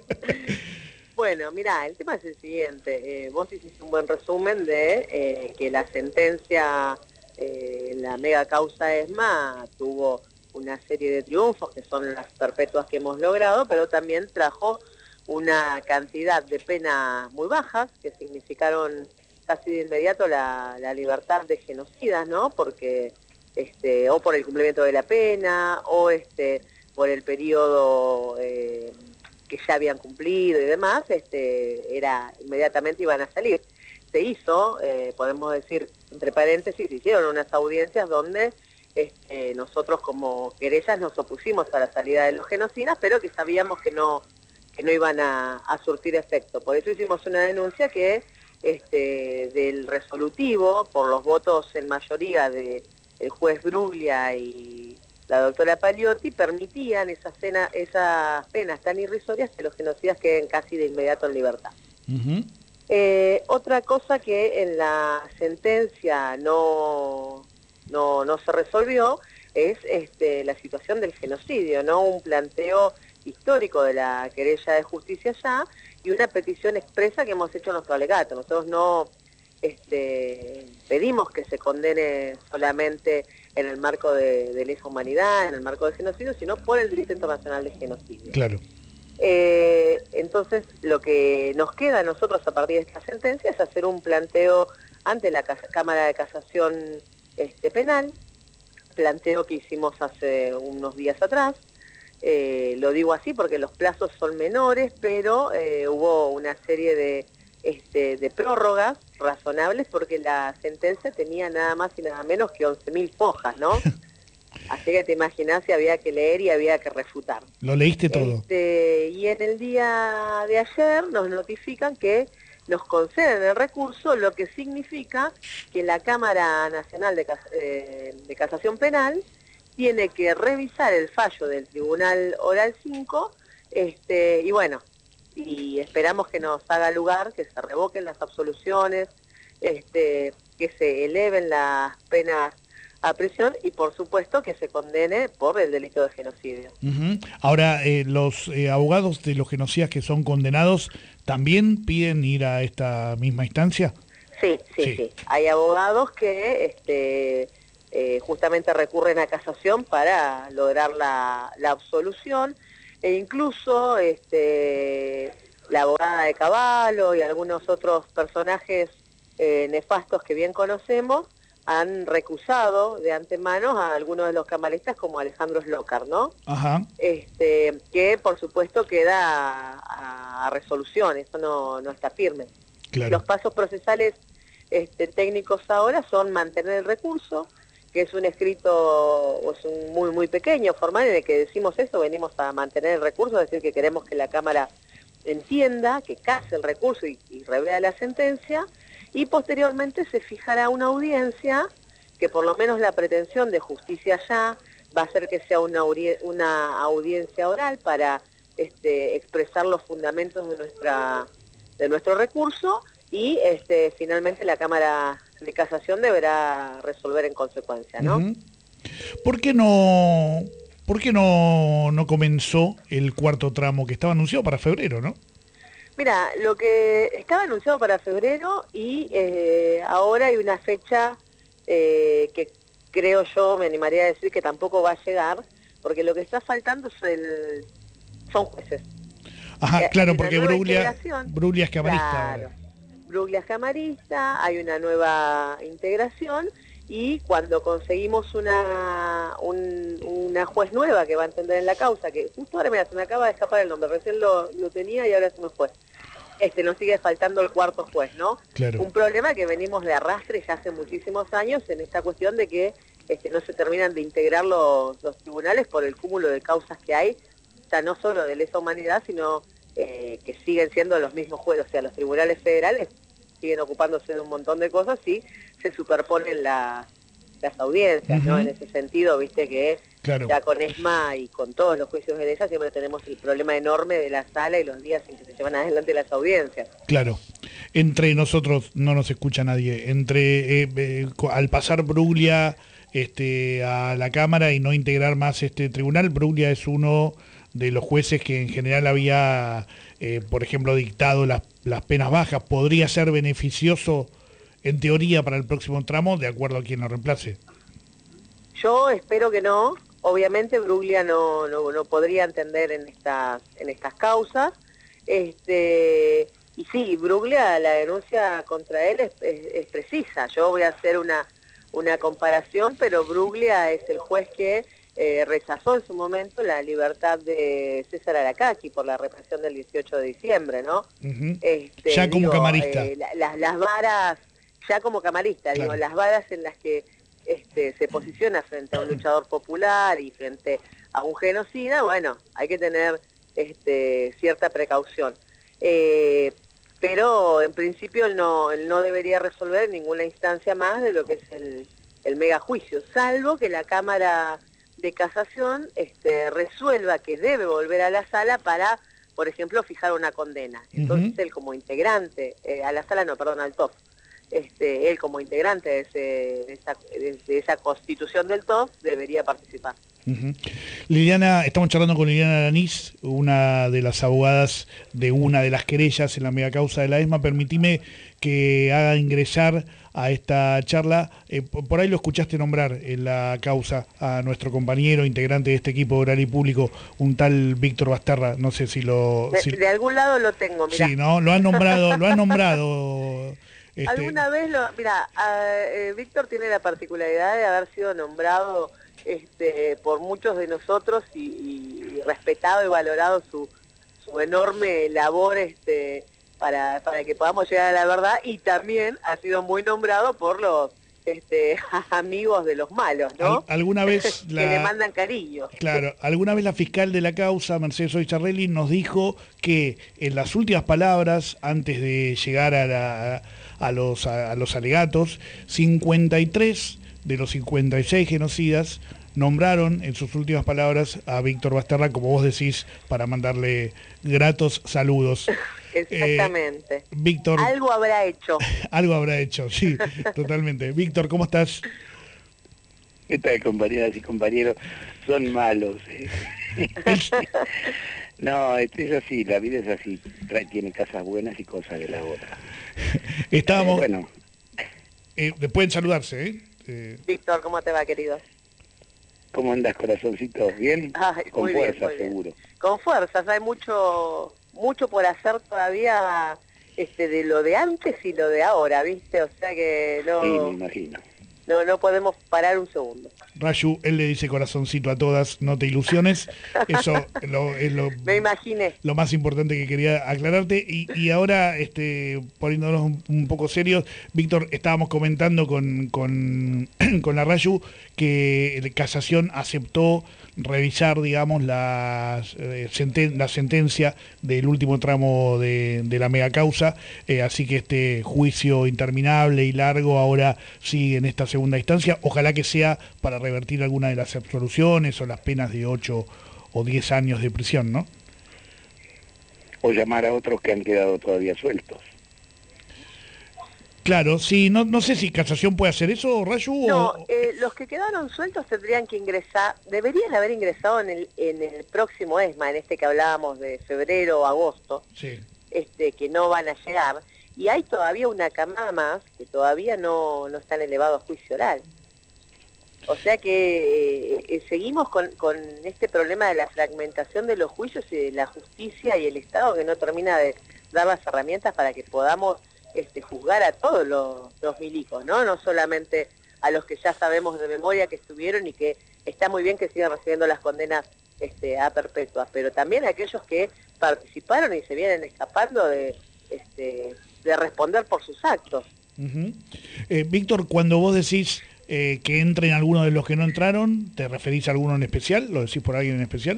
Bueno, mira, el tema es el siguiente. Vos hiciste un buen resumen de que la sentencia en la mega causa ESMA tuvo una serie de triunfos que son las perpetuas que hemos logrado, pero también trajo una cantidad de penas muy bajas que significaron casi de inmediato la libertad de genocidas, ¿no? Porque o por el cumplimiento de la pena, o por el periodo que ya habían cumplido y demás, inmediatamente iban a salir. Se hizo, podemos decir, entre paréntesis, se hicieron unas audiencias donde nosotros como querellas nos opusimos a la salida de los genocidas, pero que sabíamos que no iban a surtir efecto. Por eso hicimos una denuncia que del resolutivo, por los votos en mayoría del juez Bruglia y la doctora Paliotti, permitían esas penas tan irrisorias que los genocidas queden casi de inmediato en libertad. Uh-huh. Otra cosa que en la sentencia no se resolvió es la situación del genocidio, ¿no? Un planteo histórico de la querella de Justicia Ya y una petición expresa que hemos hecho en nuestro alegato. Nosotros no pedimos que se condene solamente en el marco de lesa humanidad, en el marco del genocidio, sino por el Derecho Internacional de Genocidio. Claro. Entonces, lo que nos queda a nosotros a partir de esta sentencia es hacer un planteo ante la Cámara de Casación Penal, planteo que hicimos hace unos días atrás. Lo digo así porque los plazos son menores, pero hubo una serie de prórrogas razonables porque la sentencia tenía nada más y nada menos que 11.000 hojas, ¿no? Así que te imaginás si había que leer y había que refutar. ¿Lo leíste todo? Y en el día de ayer nos notifican que nos conceden el recurso, lo que significa que la Cámara Nacional de Casación Penal tiene que revisar el fallo del Tribunal Oral 5, y bueno, y esperamos que nos haga lugar, que se revoquen las absoluciones, que se eleven las penas a prisión y por supuesto que se condene por el delito de genocidio. Uh-huh. Ahora, los abogados de los genocidas que son condenados también piden ir a esta misma instancia. Sí. Hay abogados que justamente recurren a casación para lograr la absolución, e incluso la abogada de Cavallo y algunos otros personajes nefastos que bien conocemos han recusado de antemano a algunos de los camaristas como Alejandro Slokar, ¿no? Ajá. Que por supuesto queda a resolución, eso no está firme. Claro. Los pasos procesales técnicos ahora son mantener el recurso, que es un escrito, es un muy pequeño, formal, en el que decimos eso, venimos a mantener el recurso, es decir, que queremos que la Cámara entienda, que case el recurso y revea la sentencia, y posteriormente se fijará una audiencia, que por lo menos la pretensión de Justicia Ya va a ser que sea una audiencia oral para expresar los fundamentos de nuestro recurso, y finalmente la Cámara de Casación deberá resolver en consecuencia, ¿no? Uh-huh. ¿Por qué no comenzó el cuarto tramo que estaba anunciado para febrero, no? Mira, lo que estaba anunciado para febrero y ahora hay una fecha que creo yo, me animaría a decir que tampoco va a llegar, porque lo que está faltando son jueces. Ajá, claro, porque Bruglia es camarista. Claro, Bruglia es camarista, hay una nueva integración, y cuando conseguimos una juez nueva que va a entender en la causa, que justo ahora, mira, se me acaba de escapar el nombre, recién lo tenía y ahora se me fue. Nos sigue faltando el cuarto juez, ¿no? Claro. Un problema que venimos de arrastre ya hace muchísimos años en esta cuestión de que no se terminan de integrar los tribunales por el cúmulo de causas que hay, o sea, no solo de lesa humanidad, sino que siguen siendo los mismos jueces, o sea, los tribunales federales siguen ocupándose de un montón de cosas y se superponen las audiencias, uh-huh, ¿no? En ese sentido, viste que claro, ya con ESMA y con todos los juicios de ella siempre tenemos el problema enorme de la sala y los días en que se llevan adelante las audiencias. Claro, entre nosotros no nos escucha nadie, al pasar Bruglia a la Cámara y no integrar más este tribunal, Bruglia es uno de los jueces que en general había, por ejemplo, dictado las penas bajas. ¿Podría ser beneficioso en teoría para el próximo tramo, de acuerdo a quien lo reemplace? Yo espero que no. Obviamente Bruglia no podría entender en estas causas. Y sí, Bruglia, la denuncia contra él es precisa. Yo voy a hacer una comparación, pero Bruglia es el juez que rechazó en su momento la libertad de César Aracaki por la represión del 18 de diciembre, ¿no? Uh-huh. Ya como camarista. Las varas, ya como camarista, claro, las varas en las que se posiciona frente a un luchador popular y frente a un genocida, bueno, hay que tener cierta precaución. Pero en principio él no debería resolver ninguna instancia más de lo que es el megajuicio, salvo que la Cámara de Casación resuelva que debe volver a la sala para, por ejemplo, fijar una condena. Entonces él como integrante, al TOF, él como integrante de esa constitución del TOF debería participar. Uh-huh. Liliana, estamos charlando con Liliana Aranís, una de las abogadas de una de las querellas en la megacausa de la ESMA. Permitime que haga ingresar a esta charla, por ahí lo escuchaste nombrar en la causa a nuestro compañero integrante de este equipo oral y público, un tal Víctor Basterra, no sé si de algún lado lo tengo, mirá. Sí, ¿no? Lo han nombrado. Alguna vez Víctor tiene la particularidad de haber sido nombrado por muchos de nosotros y respetado y valorado su enorme labor para que podamos llegar a la verdad, y también ha sido muy nombrado por los amigos de los malos, ¿no? Alguna vez que le mandan cariño. Claro, alguna vez la fiscal de la causa, Mercedes Oicharrelli, nos dijo que en las últimas palabras, antes de llegar a los alegatos, 53 de los 56 genocidas nombraron en sus últimas palabras a Víctor Basterra, como vos decís, para mandarle gratos saludos. Exactamente. Víctor, algo habrá hecho. Algo habrá hecho, sí, totalmente. Víctor, ¿cómo estás? ¿Qué tal, compañeras y compañeros? Son malos. No, es así, la vida es así. Tiene cosas buenas y cosas de la otra. Estábamos... bueno. Pueden saludarse, Víctor, ¿cómo te va, querido? ¿Cómo andas, corazoncito? ¿Bien? Ay, con fuerza, bien. Seguro. Con fuerzas, hay mucho por hacer todavía de lo de antes y lo de ahora, ¿viste? O sea que no... Sí, me imagino. no podemos parar un segundo. Rayu, él le dice corazoncito a todas, no te ilusiones. Eso es lo, me imaginé. Lo más importante que quería aclararte. Y ahora, poniéndonos un poco serios, Víctor, estábamos comentando con la Rayu que Casación aceptó revisar, digamos, la sentencia del último tramo de la megacausa, así que este juicio interminable y largo ahora sigue en esta segunda instancia. Ojalá que sea para revertir alguna de las absoluciones o las penas de 8 o 10 años de prisión, ¿no? O llamar a otros que han quedado todavía sueltos. Claro, sí, no sé si Casación puede hacer eso, Rayu. No, los que quedaron sueltos tendrían que ingresar, deberían haber ingresado en el próximo ESMA, en este que hablábamos de febrero o agosto, sí. Que no van a llegar, y hay todavía una camada más que todavía no están elevados a juicio oral. O sea que seguimos con este problema de la fragmentación de los juicios y de la justicia y el Estado que no termina de dar las herramientas para que podamos juzgar a todos los milicos, no solamente a los que ya sabemos de memoria que estuvieron y que está muy bien que sigan recibiendo las condenas a perpetuas, pero también a aquellos que participaron y se vienen escapando de responder por sus actos. Uh-huh. Víctor, cuando vos decís que entren algunos de los que no entraron, ¿te referís a alguno en especial? ¿Lo decís por alguien en especial?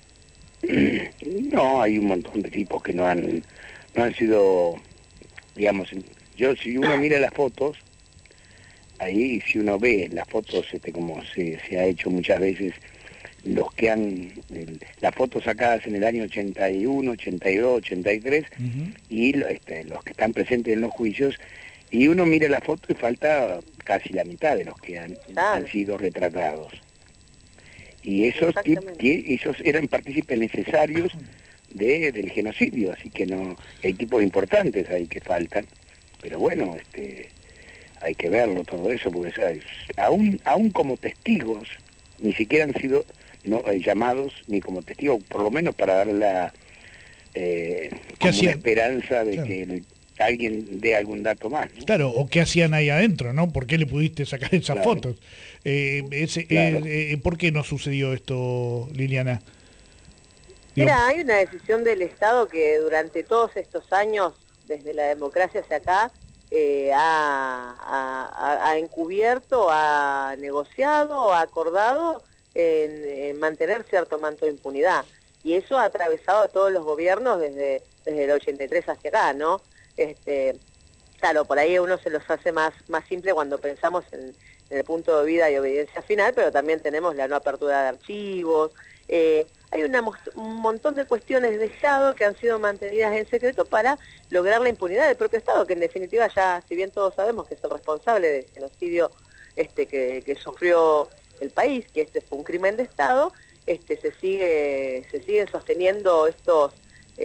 No, hay un montón de tipos que no han sido, digamos, si uno mira las fotos, ahí si uno ve las fotos, como se ha hecho muchas veces, los que han, las fotos sacadas en el año 81, 82, 83, uh-huh. y los que están presentes en los juicios, y uno mira la foto y falta casi la mitad de los que han sido retratados. Y esos eran partícipes necesarios del genocidio, así que no hay tipos importantes ahí que faltan, pero bueno, hay que verlo todo eso, porque ¿sabes? Aún como testigos ni siquiera han sido llamados ni como testigos, por lo menos para dar la una esperanza de que alguien dé algún dato más, ¿no? Claro, o qué hacían ahí adentro, ¿no? ¿Por qué le pudiste sacar esas fotos? ¿Por qué no sucedió esto, Liliana? Mira, hay una decisión del Estado que durante todos estos años, desde la democracia hacia acá, ha encubierto, ha negociado, ha acordado en mantener cierto manto de impunidad. Y eso ha atravesado a todos los gobiernos desde el 83 hacia acá, ¿no? Claro, por ahí uno se los hace más simple cuando pensamos en el punto de vida y obediencia final, pero también tenemos la no apertura de archivos. Hay un montón de cuestiones de Estado que han sido mantenidas en secreto para lograr la impunidad del propio Estado, que en definitiva ya, si bien todos sabemos que es el responsable del genocidio que sufrió el país, que fue un crimen de Estado, se siguen sosteniendo estos,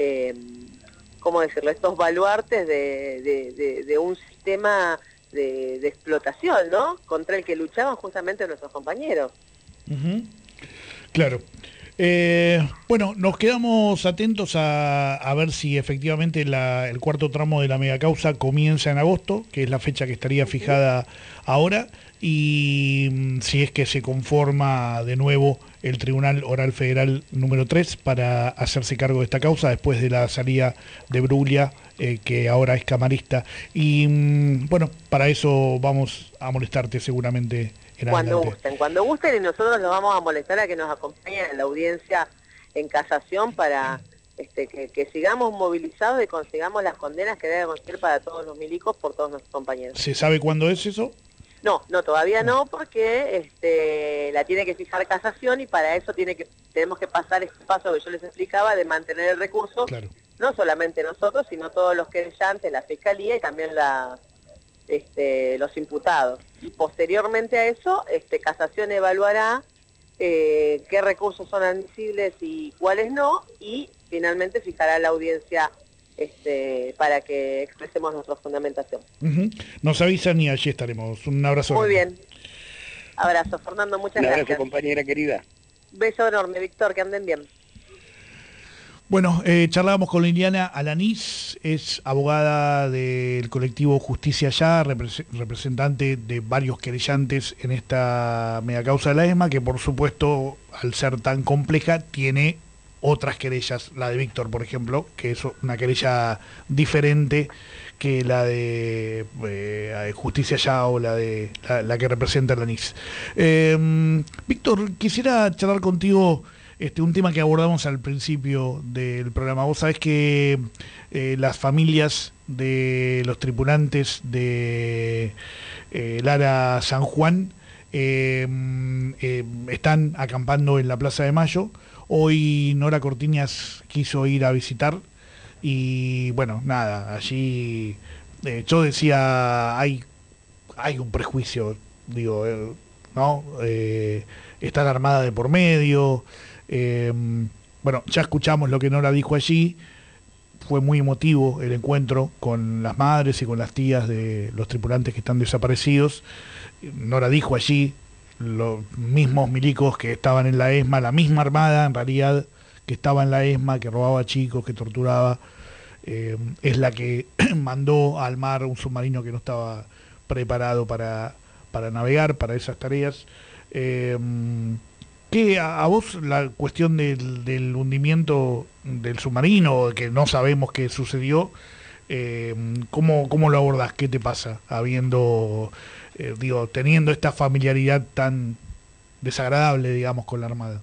¿cómo decirlo?, estos baluartes de un sistema de explotación, ¿no?, contra el que luchaban justamente nuestros compañeros. Uh-huh. Claro. Bueno, nos quedamos atentos a ver si efectivamente el cuarto tramo de la megacausa comienza en agosto, que es la fecha que estaría fijada ahora, y si es que se conforma de nuevo el Tribunal Oral Federal número 3 para hacerse cargo de esta causa después de la salida de Bruglia, que ahora es camarista. Y bueno, para eso vamos a molestarte seguramente. Cuando gusten, y nosotros los vamos a molestar a que nos acompañen en la audiencia en casación para que sigamos movilizados y consigamos las condenas que deben ser para todos los milicos por todos nuestros compañeros. ¿Se sabe cuándo es eso? No, todavía no, porque la tiene que fijar casación, y para eso tenemos que pasar este paso que yo les explicaba de mantener el recurso, claro. No solamente nosotros, sino todos los querellantes, la Fiscalía y también los imputados. Y posteriormente a eso, casación evaluará qué recursos son admisibles y cuáles no, y finalmente fijará la audiencia para que expresemos nuestra fundamentación. Uh-huh. Nos avisan y allí estaremos. Un abrazo. Muy bien. Abrazo, Fernando, muchas gracias. Un abrazo, compañera querida. Beso enorme, Víctor, que anden bien. Bueno, charlábamos con Liliana Alanís, es abogada del colectivo Justicia Ya, representante de varios querellantes en esta megacausa de la ESMA, que por supuesto, al ser tan compleja, tiene otras querellas, la de Víctor, por ejemplo, que es una querella diferente que la de Justicia Ya o la de la que representa Alanís. Víctor, quisiera charlar contigo un tema que abordamos al principio del programa. Vos sabés que las familias de los tripulantes de Lara San Juan están acampando en la Plaza de Mayo. Hoy Nora Cortiñas quiso ir a visitar y bueno, nada, allí yo decía, hay un prejuicio, digo, ¿no? Está la Armada de por medio. Bueno, ya escuchamos lo que Nora dijo allí. Fue muy emotivo el encuentro con las madres y con las tías de los tripulantes que están desaparecidos. Nora dijo allí, los mismos milicos que estaban en la ESMA, la misma armada en realidad que estaba en la ESMA, que robaba chicos, que torturaba, es la que mandó al mar un submarino que no estaba preparado para navegar, para esas tareas. ¿Qué a vos la cuestión del hundimiento del submarino, que no sabemos qué sucedió, cómo lo abordás? ¿Qué te pasa habiendo, teniendo esta familiaridad tan desagradable, digamos, con la Armada?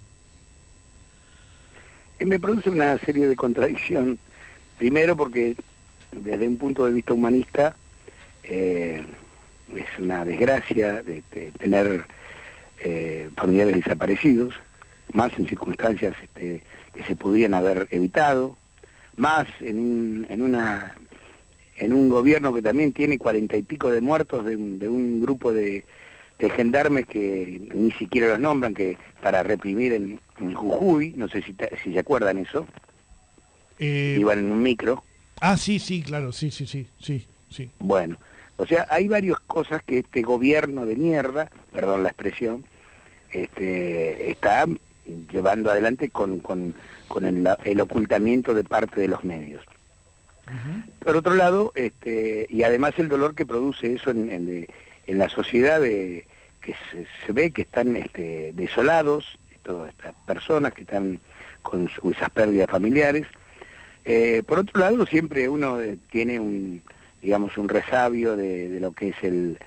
Me produce una serie de contradicción. Primero porque desde un punto de vista humanista es una desgracia de tener familiares desaparecidos, más en circunstancias que se podrían haber evitado, más en un gobierno que también tiene 40 y pico de muertos de un grupo de gendarmes que ni siquiera los nombran, que para reprimir en Jujuy, no sé si se acuerdan eso, iban en un micro. Ah, sí, claro, sí. Bueno, o sea, hay varias cosas que este gobierno de mierda, perdón la expresión, está llevando adelante con el ocultamiento de parte de los medios. Por otro lado, y además el dolor que produce eso en la sociedad, que se ve que están desolados, todas estas personas que están con esas pérdidas familiares. Por otro lado, siempre uno tiene un resabio de lo que es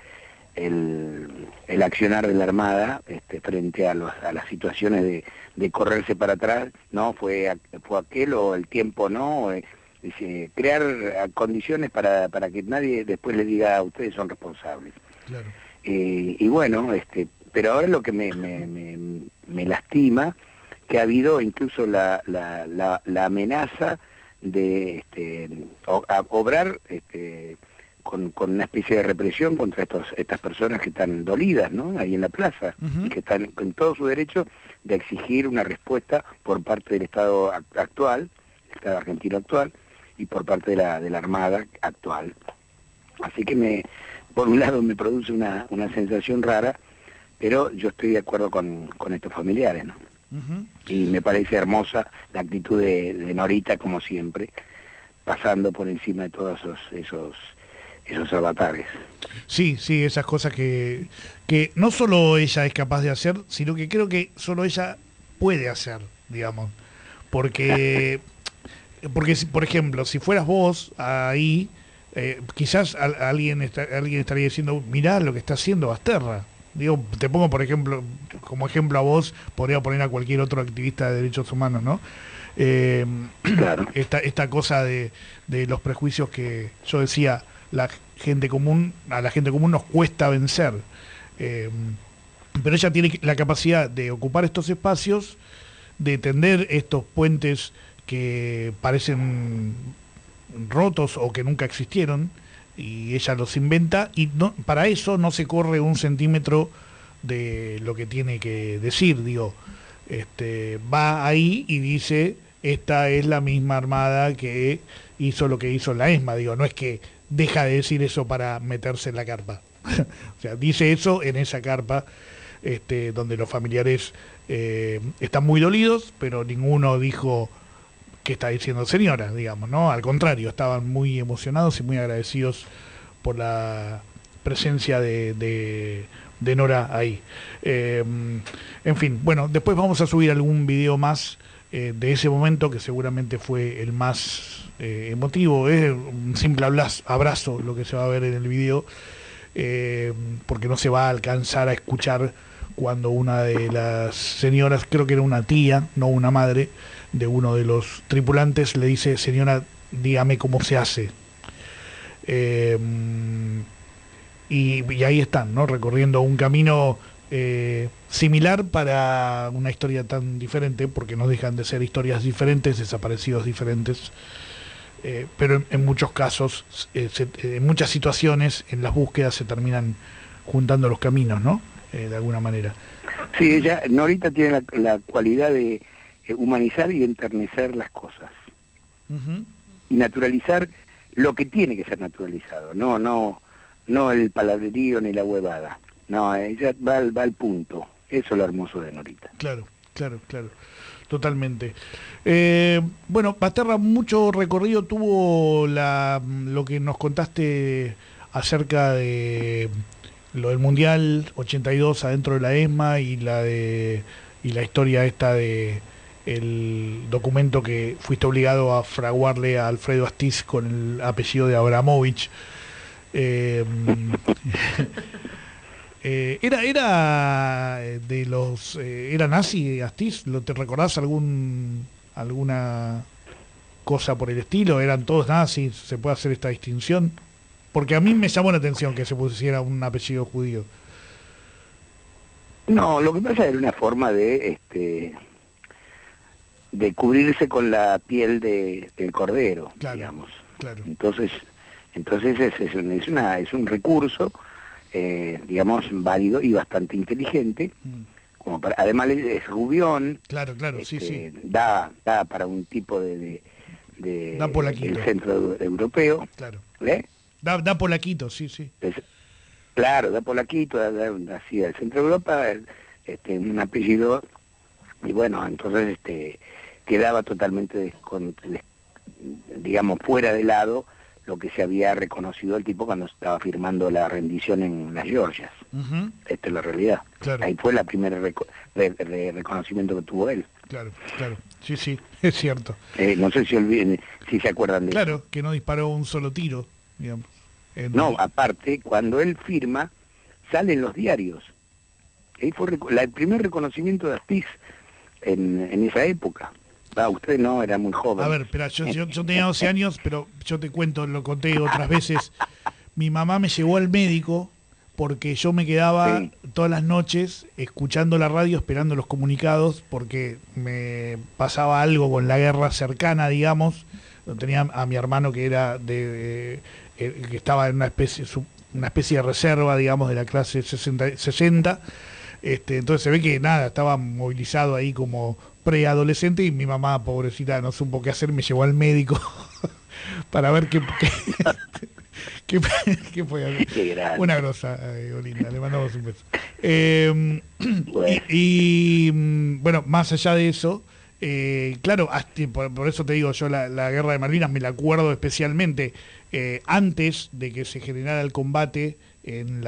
el accionar de la Armada frente a las situaciones de correrse para atrás, ¿no? Fue aquel o el tiempo, ¿no? Crear condiciones para que nadie después le diga a ustedes son responsables. Claro. Y bueno, pero ahora lo que me lastima, que ha habido incluso la amenaza de obrar con una especie de represión contra estas personas que están dolidas, ¿no? Ahí en la plaza, y que están con todo su derecho de exigir una respuesta por parte del Estado actual, el Estado argentino actual, y por parte de la Armada actual. Así que por un lado me produce una sensación rara, pero yo estoy de acuerdo con estos familiares, ¿no? Y me parece hermosa la actitud de Norita, como siempre, pasando por encima de todos esos avatares. Sí, esas cosas que no solo ella es capaz de hacer, sino que creo que solo ella puede hacer, digamos. Porque por ejemplo, si fueras vos ahí, quizás alguien estaría diciendo, mirá lo que está haciendo Basterra. Digo, te pongo como ejemplo a vos, podría poner a cualquier otro activista de derechos humanos, ¿no? Claro. Esta cosa de los prejuicios que yo decía, a la gente común nos cuesta vencer, pero ella tiene la capacidad de ocupar estos espacios, de tender estos puentes que parecen rotos o que nunca existieron, y ella los inventa, y para eso no se corre un centímetro de lo que tiene que decir. Digo, va ahí y dice, esta es la misma Armada que hizo lo que hizo la ESMA. Digo, no es que deja de decir eso para meterse en la carpa. O sea, dice eso en esa carpa, donde los familiares están muy dolidos, pero ninguno dijo ¿qué está diciendo señora? Digamos, ¿no? Al contrario, estaban muy emocionados y muy agradecidos por la presencia de Nora ahí. En fin, bueno, después vamos a subir algún video más de ese momento, que seguramente fue el más emotivo. Es un simple abrazo lo que se va a ver en el video, porque no se va a alcanzar a escuchar cuando una de las señoras, creo que era una tía, no una madre, de uno de los tripulantes le dice: señora, dígame cómo se hace. Y ahí están, ¿no? Recorriendo un camino similar para una historia tan diferente, porque no dejan de ser historias diferentes, desaparecidos diferentes, pero en muchos casos, en muchas situaciones, en las búsquedas se terminan juntando los caminos, ¿no? De alguna manera. Sí, Norita tiene la cualidad de humanizar y enternecer las cosas. Y naturalizar lo que tiene que ser naturalizado, no el palabrerío ni la huevada. No, ella va al punto. Eso es lo hermoso de Norita. Claro. Totalmente. Bueno, Basterra, mucho recorrido tuvo lo que nos contaste acerca de lo del Mundial 82 adentro de la ESMA y la historia esta de el documento que fuiste obligado a fraguarle a Alfredo Astiz con el apellido de Abramovich. ¿Era nazi Astiz? ¿Te recordás alguna cosa por el estilo? ¿Eran todos nazis? ¿Se puede hacer esta distinción? Porque a mí me llamó la atención que se pusiera un apellido judío. No, lo que pasa era una forma de cubrirse con la piel del cordero, digamos. Claro. Entonces es un recurso, digamos, válido y bastante inteligente. Como además es rubión. Claro, sí. Da para un tipo de del centro europeo. Claro. Da polaquito, sí. Claro, da polaquito, así del centro de Europa, un apellido, y bueno, entonces quedaba totalmente digamos, fuera de lado lo que se había reconocido el tipo cuando estaba firmando la rendición en las Georgias. Esta es la realidad. Claro. Ahí fue la primera reconocimiento que tuvo él. Claro. Sí, es cierto. No sé si se acuerdan de eso. Claro, que no disparó un solo tiro, digamos. No, aparte, cuando él firma, salen los diarios. Ahí fue el primer reconocimiento de Astiz en esa época. Usted no, era muy joven. A ver, espera, yo tenía 12 años, pero yo te cuento, lo conté otras veces. Mi mamá me llevó al médico porque yo me quedaba todas las noches escuchando la radio, esperando los comunicados, porque me pasaba algo con la guerra cercana, digamos. Tenía a mi hermano que era que estaba en una especie de reserva, digamos, de la clase 60. Entonces se ve que estaba movilizado ahí como preadolescente, y mi mamá, pobrecita, no supo qué hacer, me llevó al médico para ver qué podía hacer. Una grosa, Olinda, le mandamos un beso. Bueno, más allá de eso, claro, por eso te digo, yo la guerra de Malvinas me la acuerdo especialmente antes de que se generara el combate en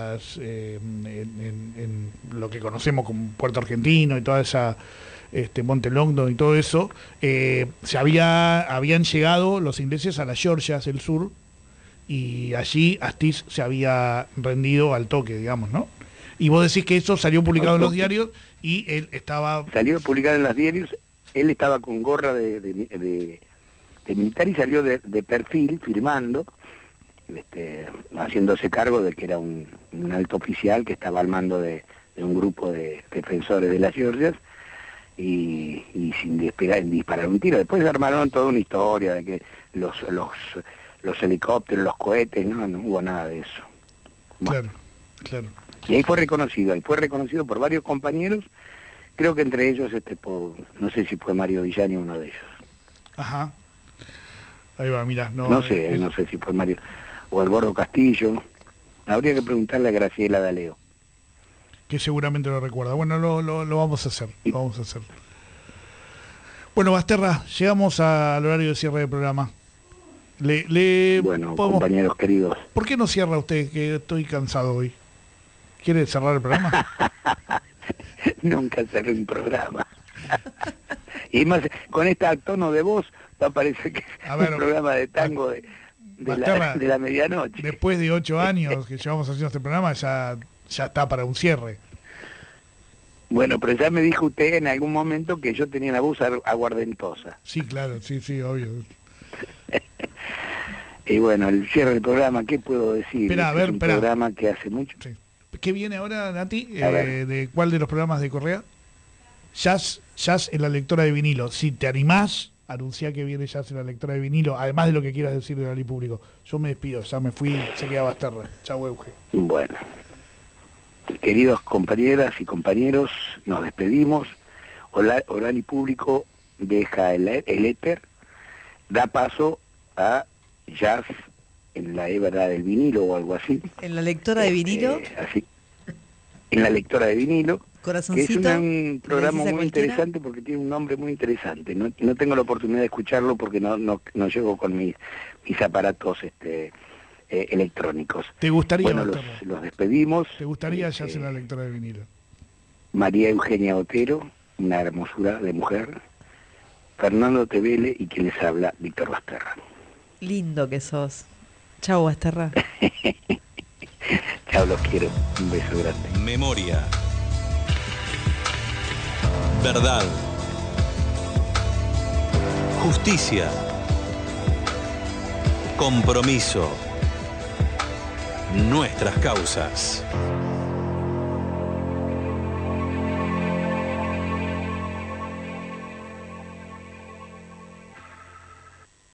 lo que conocemos como Puerto Argentino y toda esa Monte Longdon y todo eso. Habían llegado los ingleses a las Georgias del sur, y allí Astiz se había rendido al toque, digamos, ¿no? Y vos decís que eso salió publicado en los diarios, y él estaba... Salió publicado en los diarios, él estaba con gorra de militar y salió de perfil, firmando, haciéndose cargo de que era un alto oficial que estaba al mando de un grupo de defensores de las Georgias, y sin disparar un tiro. Después armaron toda una historia de que los helicópteros, los cohetes, no hubo nada de eso. Bueno. Claro. Y ahí fue reconocido por varios compañeros, creo que entre ellos, no sé si fue Mario Villani uno de ellos. Ajá. Ahí va, mira. No sé si fue Mario, o el Gordo Castillo. Habría que preguntarle a Graciela D'Aleo, que seguramente lo recuerda. Bueno, lo vamos a hacer. Bueno, Basterra, llegamos al horario de cierre del programa. Bueno, compañeros queridos. ¿Por qué no cierra usted, que estoy cansado hoy? ¿Quiere cerrar el programa? Nunca cerré un programa. Y más, con este tono de voz, va a parecer que es un programa de tango de la medianoche. Después de 8 años que llevamos haciendo este programa, ya está para un cierre. Bueno, pero ya me dijo usted en algún momento que yo tenía la voz aguardentosa. Sí, claro, sí, obvio. Y bueno, el cierre del programa, ¿qué puedo decir? Es un programa que hace mucho... Sí. ¿Qué viene ahora, Nati? ¿De cuál de los programas de Correa? Jazz en la lectora de vinilo. Si te animás, anunciá que viene Jazz en la lectora de vinilo, además de lo que quieras decir de Rally Público. Yo me despido, ya me fui, se queda Basterra. Chau, Euge. Bueno, queridos compañeras y compañeros, nos despedimos. Rally Público deja el éter, da paso a Jazz en la hebra del vinilo o algo así. ¿En la lectora de vinilo? Así. En la lectora de vinilo. Corazoncito. Que es un programa muy interesante porque tiene un nombre muy interesante. No tengo la oportunidad de escucharlo porque no llego con mis aparatos electrónicos. ¿Te gustaría? Bueno, los despedimos. ¿Te gustaría Jazz en la lectora de vinilo? María Eugenia Otero, una hermosura de mujer. Fernando Tevele y quien les habla, Víctor Basterra. Lindo que sos. Chau, Basterra. Chao, los quiero. Un beso grande. Memoria. Verdad. Justicia. Compromiso. Nuestras causas.